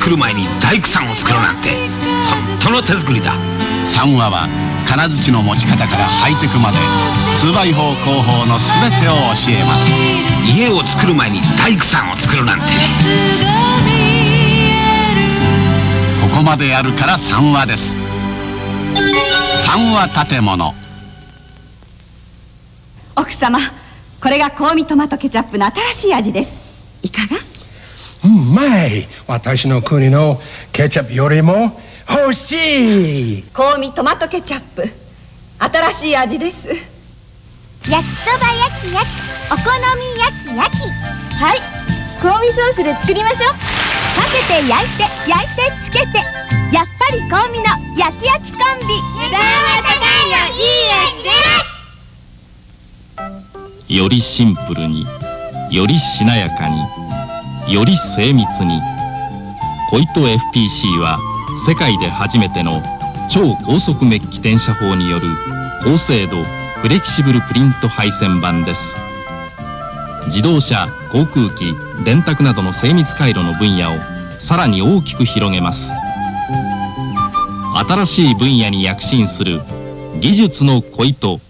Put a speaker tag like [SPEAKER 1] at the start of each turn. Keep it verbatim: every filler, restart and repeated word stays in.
[SPEAKER 1] 作る前に大工さんを作るなんて本当の手作りだ。
[SPEAKER 2] 三和は金槌の持ち方からハイテクまで ツーバイフォー 工法の全てを教えます。
[SPEAKER 1] 家を作る前に大工さんを作るなんて、
[SPEAKER 2] ここまでやるから三和です。三和建物。
[SPEAKER 3] 奥様、これが香味トマトケチャップの新しい味です。いかが？
[SPEAKER 4] うまい。私の国のケチャップよりも欲しい。
[SPEAKER 3] 香味トマトケチャップ、新しい味です。
[SPEAKER 5] 焼きそば焼き焼き、お好み焼き焼き。
[SPEAKER 6] はい、香味ソースで作りましょう。
[SPEAKER 5] かけて焼いて焼いてつけて、やっぱり香味の焼き焼きコンビ。
[SPEAKER 6] 値段は高いのいい味です。
[SPEAKER 7] よりシンプルに、よりしなやかに、より精密に。小糸 エフピーシー は世界で初めての超高速メッキ転写法による高精度フレキシブルプリント配線板です。自動車、航空機、電卓などの精密回路の分野をさらに大きく広げます。新しい分野に躍進する技術の小糸